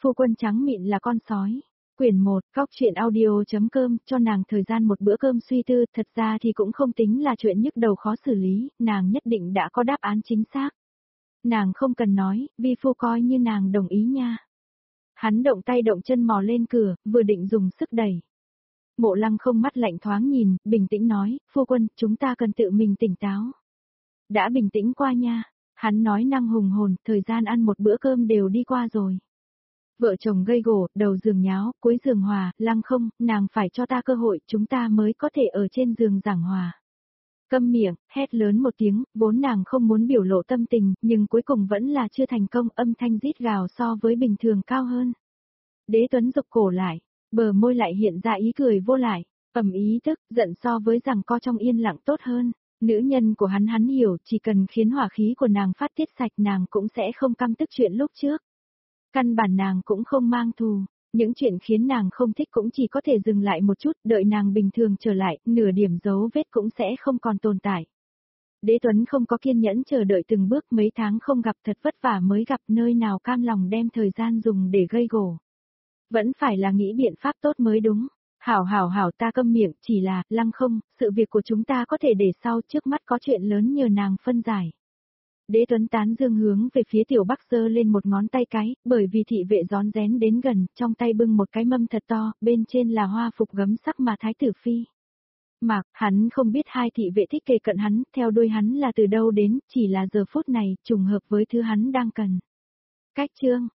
Phu quân trắng mịn là con sói. Quyển 1, Cóc truyện audio.com, cho nàng thời gian một bữa cơm suy tư, thật ra thì cũng không tính là chuyện nhức đầu khó xử lý, nàng nhất định đã có đáp án chính xác. Nàng không cần nói, vi phu coi như nàng đồng ý nha. Hắn động tay động chân mò lên cửa, vừa định dùng sức đẩy. Mộ Lăng không mắt lạnh thoáng nhìn, bình tĩnh nói, phu quân, chúng ta cần tự mình tỉnh táo. Đã bình tĩnh qua nha. Hắn nói năng hùng hồn, thời gian ăn một bữa cơm đều đi qua rồi. Vợ chồng gây gổ, đầu giường nháo, cuối giường hòa, Lăng không, nàng phải cho ta cơ hội, chúng ta mới có thể ở trên giường giảng hòa. Câm miệng, hét lớn một tiếng, vốn nàng không muốn biểu lộ tâm tình, nhưng cuối cùng vẫn là chưa thành công, âm thanh rít gào so với bình thường cao hơn. Đế Tuấn rụt cổ lại, bờ môi lại hiện ra ý cười vô lại, ý tức, giận so với rằng co trong yên lặng tốt hơn. Nữ nhân của hắn hiểu, chỉ cần khiến hỏa khí của nàng phát tiết sạch nàng cũng sẽ không căm tức chuyện lúc trước. Căn bản nàng cũng không mang thù, những chuyện khiến nàng không thích cũng chỉ có thể dừng lại một chút, đợi nàng bình thường trở lại, nửa điểm dấu vết cũng sẽ không còn tồn tại. Đế Tuấn không có kiên nhẫn chờ đợi từng bước, mấy tháng không gặp thật vất vả mới gặp, nơi nào cam lòng đem thời gian dùng để gây gổ. Vẫn phải là nghĩ biện pháp tốt mới đúng. Hảo ta câm miệng, chỉ là, Lăng không, sự việc của chúng ta có thể để sau, trước mắt có chuyện lớn nhờ nàng phân giải. Đế Tuấn tán dương hướng về phía Tiểu Bắc giơ lên một ngón tay cái, bởi vì thị vệ rón rén đến gần, trong tay bưng một cái mâm thật to, bên trên là hoa phục gấm sắc mà Thái tử phi. Mạc, hắn không biết hai thị vệ thích kề cận hắn, theo đuôi hắn là từ đâu đến, chỉ là giờ phút này, trùng hợp với thứ hắn đang cần. Cách chương,